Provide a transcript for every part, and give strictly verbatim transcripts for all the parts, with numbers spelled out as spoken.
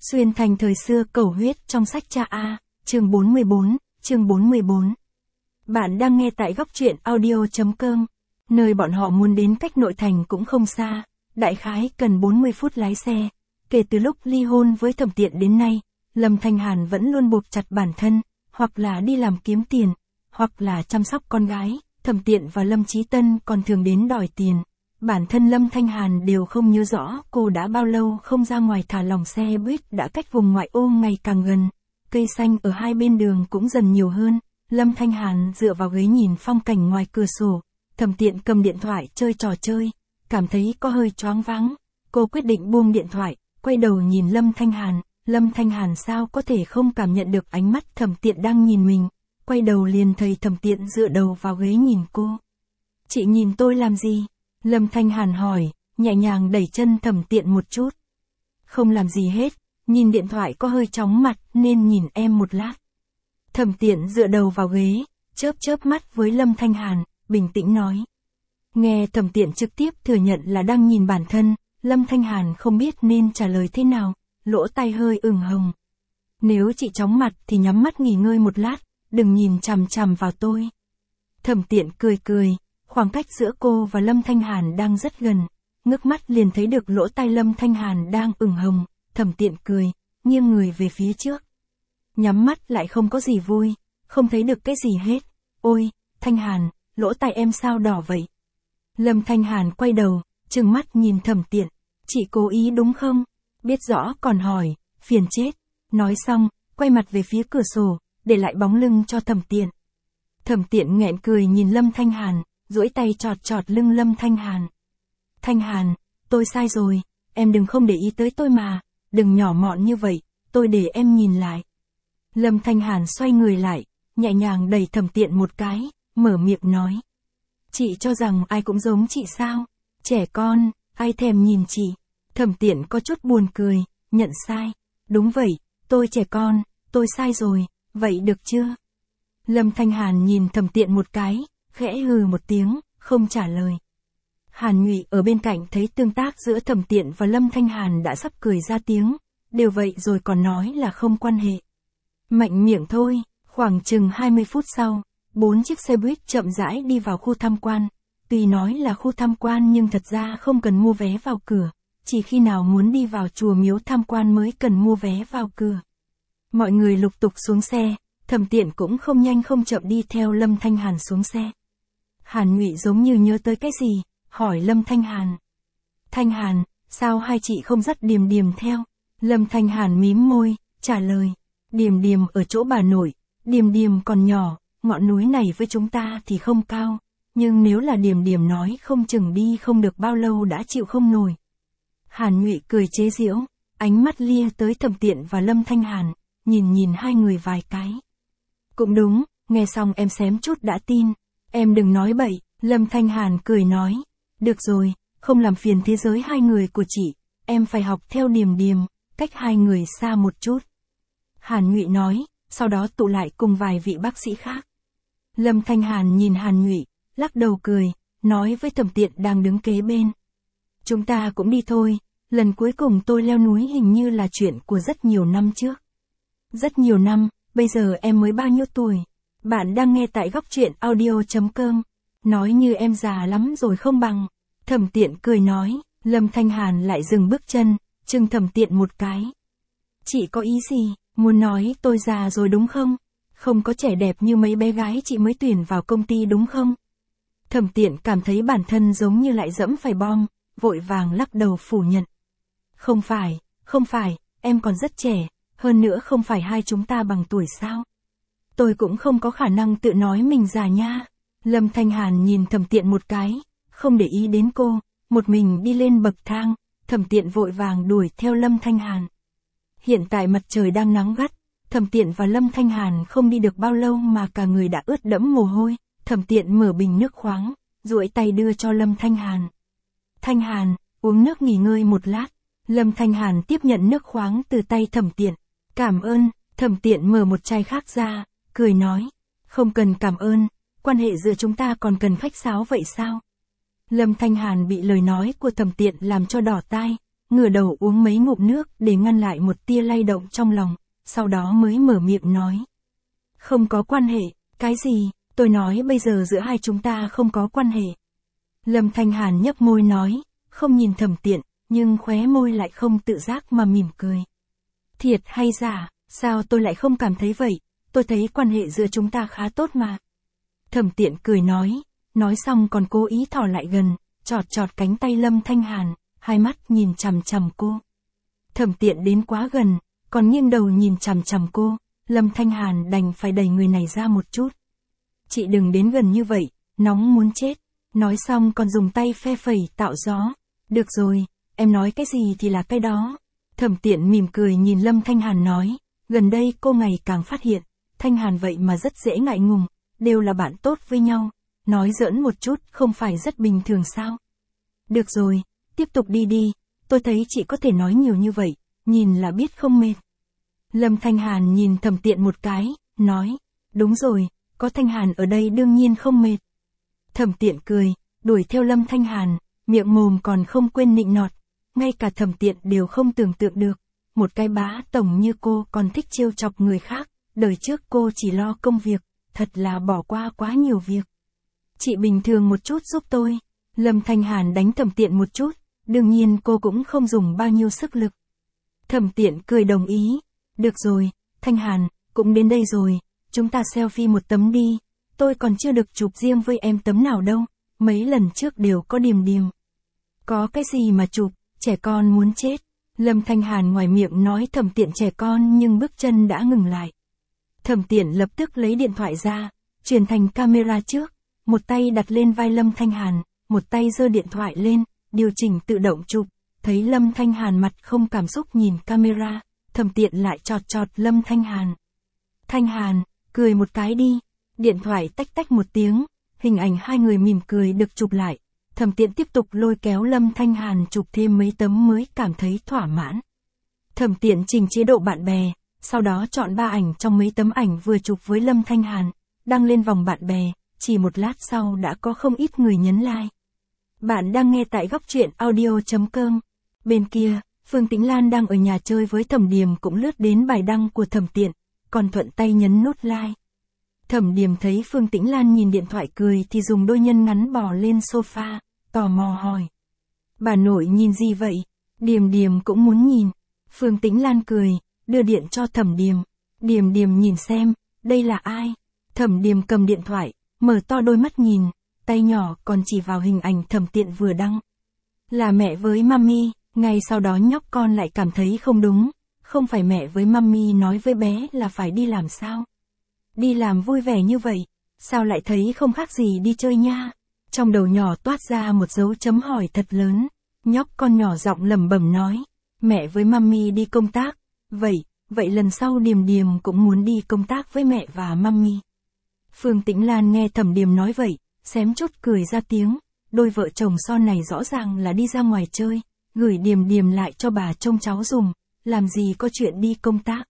Xuyên thành thời xưa cầu huyết trong sách cha A, chương bốn mươi bốn, chương bốn mươi bốn. Bạn đang nghe tại góc truyện audio chấm com, nơi bọn họ muốn đến cách nội thành cũng không xa, đại khái cần bốn mươi phút lái xe. Kể từ lúc ly hôn với Thẩm Tiện đến nay, Lâm Thanh Hàn vẫn luôn buộc chặt bản thân, hoặc là đi làm kiếm tiền, hoặc là chăm sóc con gái. Thẩm Tiện và Lâm Chí Tân còn thường đến đòi tiền. Bản thân Lâm Thanh Hàn đều không nhớ rõ cô đã bao lâu không ra ngoài thả lỏng. Xe buýt đã cách vùng ngoại ô ngày càng gần, cây xanh ở hai bên đường cũng dần nhiều hơn. Lâm Thanh Hàn dựa vào ghế nhìn phong cảnh ngoài cửa sổ, Thẩm Tiện cầm điện thoại chơi trò chơi, cảm thấy có hơi choáng váng. Cô quyết định buông điện thoại, quay đầu nhìn Lâm Thanh Hàn. Lâm Thanh Hàn sao có thể không cảm nhận được ánh mắt Thẩm Tiện đang nhìn mình, quay đầu liền thấy Thẩm Tiện dựa đầu vào ghế nhìn cô. Chị nhìn tôi làm gì? Lâm Thanh Hàn hỏi, nhẹ nhàng đẩy chân Thẩm Tiện một chút. Không làm gì hết, nhìn điện thoại có hơi chóng mặt nên nhìn em một lát. Thẩm Tiện dựa đầu vào ghế, chớp chớp mắt với Lâm Thanh Hàn, bình tĩnh nói. Nghe Thẩm Tiện trực tiếp thừa nhận là đang nhìn bản thân, Lâm Thanh Hàn không biết nên trả lời thế nào, lỗ tai hơi ửng hồng. Nếu chị chóng mặt thì nhắm mắt nghỉ ngơi một lát, đừng nhìn chằm chằm vào tôi. Thẩm Tiện cười cười. Khoảng cách giữa cô và Lâm Thanh Hàn đang rất gần, ngước mắt liền thấy được lỗ tai Lâm Thanh Hàn đang ửng hồng. Thẩm Tiện cười, nghiêng người về phía trước. Nhắm mắt lại không có gì vui, không thấy được cái gì hết. Ôi, Thanh Hàn, lỗ tai em sao đỏ vậy? Lâm Thanh Hàn quay đầu, trừng mắt nhìn Thẩm Tiện. Chị cố ý đúng không? Biết rõ còn hỏi, phiền chết. Nói xong, quay mặt về phía cửa sổ, để lại bóng lưng cho Thẩm Tiện. Thẩm Tiện nghẹn cười nhìn Lâm Thanh Hàn, duỗi tay chọt chọt lưng Lâm Thanh Hàn. Thanh Hàn, tôi sai rồi, em đừng không để ý tới tôi mà, đừng nhỏ mọn như vậy, tôi để em nhìn lại. Lâm Thanh Hàn xoay người lại, nhẹ nhàng đẩy Thẩm Tiện một cái, mở miệng nói. Chị cho rằng ai cũng giống chị sao? Trẻ con, ai thèm nhìn chị? Thẩm Tiện có chút buồn cười, nhận sai. Đúng vậy, tôi trẻ con, tôi sai rồi, vậy được chưa? Lâm Thanh Hàn nhìn Thẩm Tiện một cái, khẽ hừ một tiếng, không trả lời. Hàn Nhụy ở bên cạnh thấy tương tác giữa Thẩm Tiện và Lâm Thanh Hàn đã sắp cười ra tiếng, đều vậy rồi còn nói là không quan hệ. Mạnh miệng thôi. Khoảng chừng hai mươi phút sau, bốn chiếc xe buýt chậm rãi đi vào khu tham quan. Tuy nói là khu tham quan nhưng thật ra không cần mua vé vào cửa, chỉ khi nào muốn đi vào chùa miếu tham quan mới cần mua vé vào cửa. Mọi người lục tục xuống xe, Thẩm Tiện cũng không nhanh không chậm đi theo Lâm Thanh Hàn xuống xe. Hàn Nhụy giống như nhớ tới cái gì, hỏi Lâm Thanh Hàn. Thanh Hàn, sao hai chị không dắt Điềm Điềm theo? Lâm Thanh Hàn mím môi, trả lời. Điềm Điềm ở chỗ bà nội, Điềm Điềm còn nhỏ, ngọn núi này với chúng ta thì không cao, nhưng nếu là Điềm Điềm nói không chừng đi không được bao lâu đã chịu không nổi. Hàn Nhụy cười chế giễu, ánh mắt lia tới Thẩm Tiện và Lâm Thanh Hàn, nhìn nhìn hai người vài cái. Cũng đúng, nghe xong em xém chút đã tin. Em đừng nói bậy, Lâm Thanh Hàn cười nói. Được rồi, không làm phiền thế giới hai người của chị, em phải học theo Điềm Điềm, cách hai người xa một chút. Hàn Nhụy nói, sau đó tụ lại cùng vài vị bác sĩ khác. Lâm Thanh Hàn nhìn Hàn Nhụy, lắc đầu cười, nói với Thẩm Tiện đang đứng kế bên. Chúng ta cũng đi thôi, lần cuối cùng tôi leo núi hình như là chuyện của rất nhiều năm trước. Rất nhiều năm, bây giờ em mới bao nhiêu tuổi? Bạn đang nghe tại góc truyện audio chấm com. Nói như em già lắm rồi không bằng. Thẩm Tiện cười nói, Lâm Thanh Hàn lại dừng bước chân, chừng Thẩm Tiện một cái. Chị có ý gì, muốn nói tôi già rồi đúng không? Không có trẻ đẹp như mấy bé gái chị mới tuyển vào công ty đúng không? Thẩm Tiện cảm thấy bản thân giống như lại dẫm phải bom, vội vàng lắc đầu phủ nhận. Không phải, không phải, em còn rất trẻ, hơn nữa không phải hai chúng ta bằng tuổi sao? Tôi cũng không có khả năng tự nói mình già nha. Lâm Thanh Hàn nhìn Thẩm Tiện một cái, không để ý đến cô, một mình đi lên bậc thang. Thẩm Tiện vội vàng đuổi theo Lâm Thanh Hàn. Hiện tại mặt trời đang nắng gắt, Thẩm Tiện và Lâm Thanh Hàn không đi được bao lâu mà cả người đã ướt đẫm mồ hôi. Thẩm Tiện mở bình nước khoáng, duỗi tay đưa cho Lâm Thanh Hàn. Thanh Hàn, uống nước nghỉ ngơi một lát. Lâm Thanh Hàn tiếp nhận nước khoáng từ tay Thẩm Tiện. Cảm ơn. Thẩm Tiện mở một chai khác ra, cười nói. Không cần cảm ơn, quan hệ giữa chúng ta còn cần khách sáo vậy sao? Lâm Thanh Hàn bị lời nói của Thẩm Tiện làm cho đỏ tai, ngửa đầu uống mấy ngụm nước để ngăn lại một tia lay động trong lòng, sau đó mới mở miệng nói. Không có quan hệ, cái gì, tôi nói bây giờ giữa hai chúng ta không có quan hệ. Lâm Thanh Hàn nhấp môi nói, không nhìn Thẩm Tiện, nhưng khóe môi lại không tự giác mà mỉm cười. Thiệt hay giả, sao tôi lại không cảm thấy vậy, tôi thấy quan hệ giữa chúng ta khá tốt mà. Thẩm Tiện cười nói, nói xong còn cố ý thò lại gần, chọt chọt cánh tay Lâm Thanh Hàn, hai mắt nhìn chằm chằm cô. Thẩm Tiện đến quá gần, còn nghiêng đầu nhìn chằm chằm cô, Lâm Thanh Hàn đành phải đẩy người này ra một chút. Chị đừng đến gần như vậy, nóng muốn chết. Nói xong còn dùng tay phe phẩy tạo gió. Được rồi, em nói cái gì thì là cái đó. Thẩm Tiện mỉm cười nhìn Lâm Thanh Hàn nói, gần đây cô ngày càng phát hiện, Thanh Hàn vậy mà rất dễ ngại ngùng, đều là bạn tốt với nhau. Nói giỡn một chút không phải rất bình thường sao? Được rồi, tiếp tục đi đi, tôi thấy chị có thể nói nhiều như vậy, nhìn là biết không mệt. Lâm Thanh Hàn nhìn Thẩm Tiện một cái, nói, đúng rồi, có Thanh Hàn ở đây đương nhiên không mệt. Thẩm Tiện cười, đuổi theo Lâm Thanh Hàn, miệng mồm còn không quên nịnh nọt, ngay cả Thẩm Tiện đều không tưởng tượng được, một cái bá tổng như cô còn thích trêu chọc người khác, đời trước cô chỉ lo công việc, thật là bỏ qua quá nhiều việc. Chị bình thường một chút giúp tôi. Lâm Thanh Hàn đánh Thẩm Tiện một chút, đương nhiên cô cũng không dùng bao nhiêu sức lực. Thẩm Tiện cười đồng ý, được rồi, Thanh Hàn, cũng đến đây rồi, chúng ta selfie một tấm đi, tôi còn chưa được chụp riêng với em tấm nào đâu, mấy lần trước đều có Điềm Điềm. Có cái gì mà chụp, trẻ con muốn chết. Lâm Thanh Hàn ngoài miệng nói Thẩm Tiện trẻ con nhưng bước chân đã ngừng lại. Thẩm Tiện lập tức lấy điện thoại ra, chuyển thành camera trước, một tay đặt lên vai Lâm Thanh Hàn, một tay giơ điện thoại lên, điều chỉnh tự động chụp, thấy Lâm Thanh Hàn mặt không cảm xúc nhìn camera, Thẩm Tiện lại chọt chọt Lâm Thanh Hàn. Thanh Hàn, cười một cái đi. Điện thoại tách tách một tiếng, hình ảnh hai người mỉm cười được chụp lại. Thẩm Tiện tiếp tục lôi kéo Lâm Thanh Hàn chụp thêm mấy tấm mới cảm thấy thỏa mãn. Thẩm Tiện chỉnh chế độ bạn bè, sau đó chọn ba ảnh trong mấy tấm ảnh vừa chụp với Lâm Thanh Hàn, đăng lên vòng bạn bè, chỉ một lát sau đã có không ít người nhấn like. Bạn đang nghe tại góc truyện audio chấm com. Bên kia, Phương Tĩnh Lan đang ở nhà chơi với Thẩm Điềm cũng lướt đến bài đăng của Thẩm Tiện, còn thuận tay nhấn nút like. Thẩm Điềm thấy Phương Tĩnh Lan nhìn điện thoại cười thì dùng đôi chân ngắn bò lên sofa, tò mò hỏi. Bà nội nhìn gì vậy? Điềm Điềm cũng muốn nhìn. Phương Tĩnh Lan cười, đưa điện cho Thẩm Điềm. Điềm Điềm nhìn xem, đây là ai? Thẩm Điềm cầm điện thoại, mở to đôi mắt nhìn, tay nhỏ còn chỉ vào hình ảnh Thẩm Tiện vừa đăng. Là mẹ với mami. Ngay sau đó nhóc con lại cảm thấy không đúng, không phải mẹ với mami nói với bé là phải đi làm sao? Đi làm vui vẻ như vậy, sao lại thấy không khác gì đi chơi nha? Trong đầu nhỏ toát ra một dấu chấm hỏi thật lớn, nhóc con nhỏ giọng lẩm bẩm nói, mẹ với mami đi công tác, vậy, vậy lần sau Điềm Điềm cũng muốn đi công tác với mẹ và mami. Phương Tĩnh Lan nghe Thẩm Điềm nói vậy, xém chút cười ra tiếng, đôi vợ chồng son này rõ ràng là đi ra ngoài chơi. Gửi Điềm Điềm lại cho bà trông cháu dùng, làm gì có chuyện đi công tác.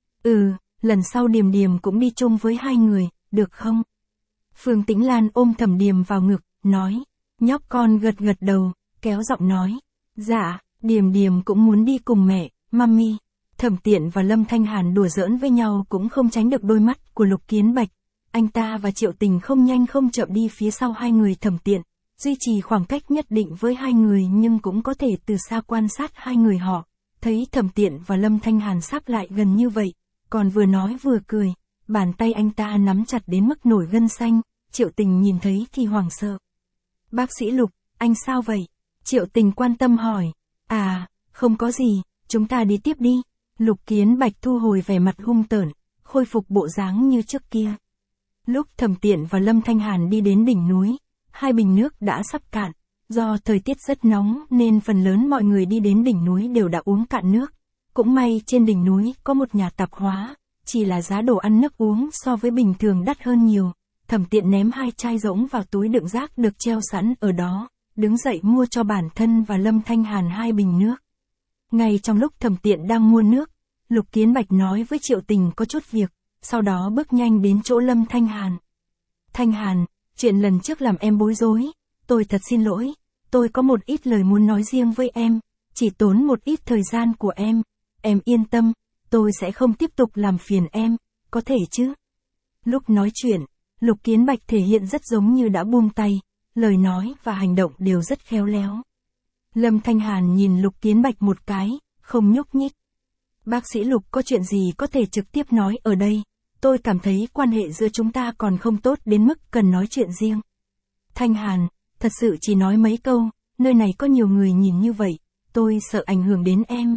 Ừ, lần sau Điềm Điềm cũng đi chung với hai người, được không? Phương Tĩnh Lan ôm Thẩm Điềm vào ngực, nói. Nhóc con gật gật đầu, kéo giọng nói. Dạ, Điềm Điềm cũng muốn đi cùng mẹ, mami. Thẩm Tiện và Lâm Thanh Hàn đùa giỡn với nhau cũng không tránh được đôi mắt của Lục Kiến Bạch. Anh ta và Triệu Tình không nhanh không chậm đi phía sau hai người Thẩm Tiện. Duy trì khoảng cách nhất định với hai người nhưng cũng có thể từ xa quan sát hai người họ, thấy Thẩm Tiện và Lâm Thanh Hàn sắp lại gần như vậy, còn vừa nói vừa cười, bàn tay anh ta nắm chặt đến mức nổi gân xanh, Triệu Tình nhìn thấy thì hoảng sợ. Bác sĩ Lục, anh sao vậy? Triệu Tình quan tâm hỏi. À, không có gì, chúng ta đi tiếp đi. Lục Kiến Bạch thu hồi vẻ mặt hung tởn, khôi phục bộ dáng như trước kia. Lúc Thẩm Tiện và Lâm Thanh Hàn đi đến đỉnh núi, hai bình nước đã sắp cạn, do thời tiết rất nóng nên phần lớn mọi người đi đến đỉnh núi đều đã uống cạn nước. Cũng may trên đỉnh núi có một nhà tạp hóa, chỉ là giá đồ ăn nước uống so với bình thường đắt hơn nhiều. Thẩm Tiện ném hai chai rỗng vào túi đựng rác được treo sẵn ở đó, đứng dậy mua cho bản thân và Lâm Thanh Hàn hai bình nước. Ngay trong lúc Thẩm Tiện đang mua nước, Lục Kiến Bạch nói với Triệu Tình có chút việc, sau đó bước nhanh đến chỗ Lâm Thanh Hàn. Thanh Hàn, chuyện lần trước làm em bối rối, tôi thật xin lỗi, tôi có một ít lời muốn nói riêng với em, chỉ tốn một ít thời gian của em. Em yên tâm, tôi sẽ không tiếp tục làm phiền em, có thể chứ? Lúc nói chuyện, Lục Kiến Bạch thể hiện rất giống như đã buông tay, lời nói và hành động đều rất khéo léo. Lâm Thanh Hàn nhìn Lục Kiến Bạch một cái, không nhúc nhích. Bác sĩ Lục, có chuyện gì có thể trực tiếp nói ở đây, tôi cảm thấy quan hệ giữa chúng ta còn không tốt đến mức cần nói chuyện riêng. Thanh Hàn, thật sự chỉ nói mấy câu, nơi này có nhiều người nhìn như vậy, tôi sợ ảnh hưởng đến em.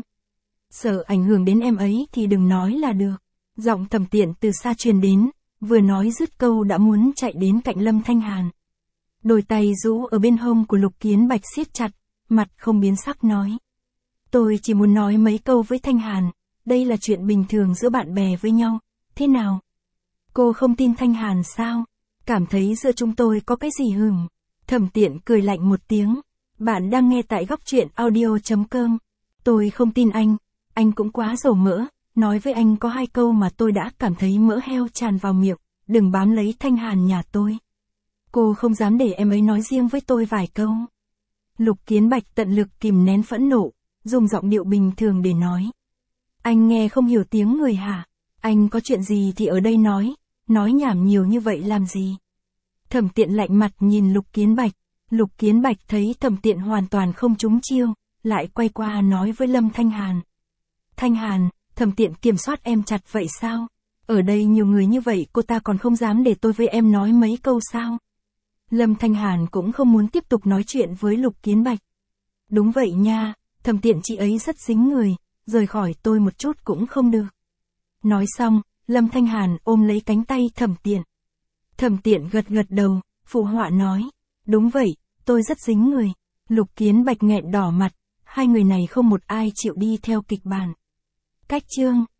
Sợ ảnh hưởng đến em ấy thì đừng nói là được. Giọng Thẩm Tiện từ xa truyền đến, vừa nói dứt câu đã muốn chạy đến cạnh Lâm Thanh Hàn. Đôi tay rũ ở bên hông của Lục Kiến Bạch siết chặt, mặt không biến sắc nói. Tôi chỉ muốn nói mấy câu với Thanh Hàn, đây là chuyện bình thường giữa bạn bè với nhau, thế nào? Cô không tin Thanh Hàn sao? Cảm thấy giữa chúng tôi có cái gì hừm? Thẩm Tiện cười lạnh một tiếng. Bạn đang nghe tại góc truyện audio chấm com. Tôi không tin anh, anh cũng quá dầu mỡ, nói với anh có hai câu mà tôi đã cảm thấy mỡ heo tràn vào miệng, đừng bám lấy Thanh Hàn nhà tôi. Cô không dám để em ấy nói riêng với tôi vài câu. Lục Kiến Bạch tận lực kìm nén phẫn nộ, dùng giọng điệu bình thường để nói. Anh nghe không hiểu tiếng người hả? Anh có chuyện gì thì ở đây nói, nói nhảm nhiều như vậy làm gì? Thẩm Tiện lạnh mặt nhìn Lục Kiến Bạch, Lục Kiến Bạch thấy Thẩm Tiện hoàn toàn không trúng chiêu, lại quay qua nói với Lâm Thanh Hàn. Thanh Hàn, Thẩm Tiện kiểm soát em chặt vậy sao? Ở đây nhiều người như vậy cô ta còn không dám để tôi với em nói mấy câu sao? Lâm Thanh Hàn cũng không muốn tiếp tục nói chuyện với Lục Kiến Bạch. Đúng vậy nha, Thẩm Tiện chị ấy rất dính người, rời khỏi tôi một chút cũng không được. Nói xong, Lâm Thanh Hàn ôm lấy cánh tay Thẩm Tiện. Thẩm Tiện gật gật đầu, phụ họa nói. Đúng vậy, tôi rất dính người. Lục Kiến Bạch nghẹn đỏ mặt, hai người này không một ai chịu đi theo kịch bản. Cách chương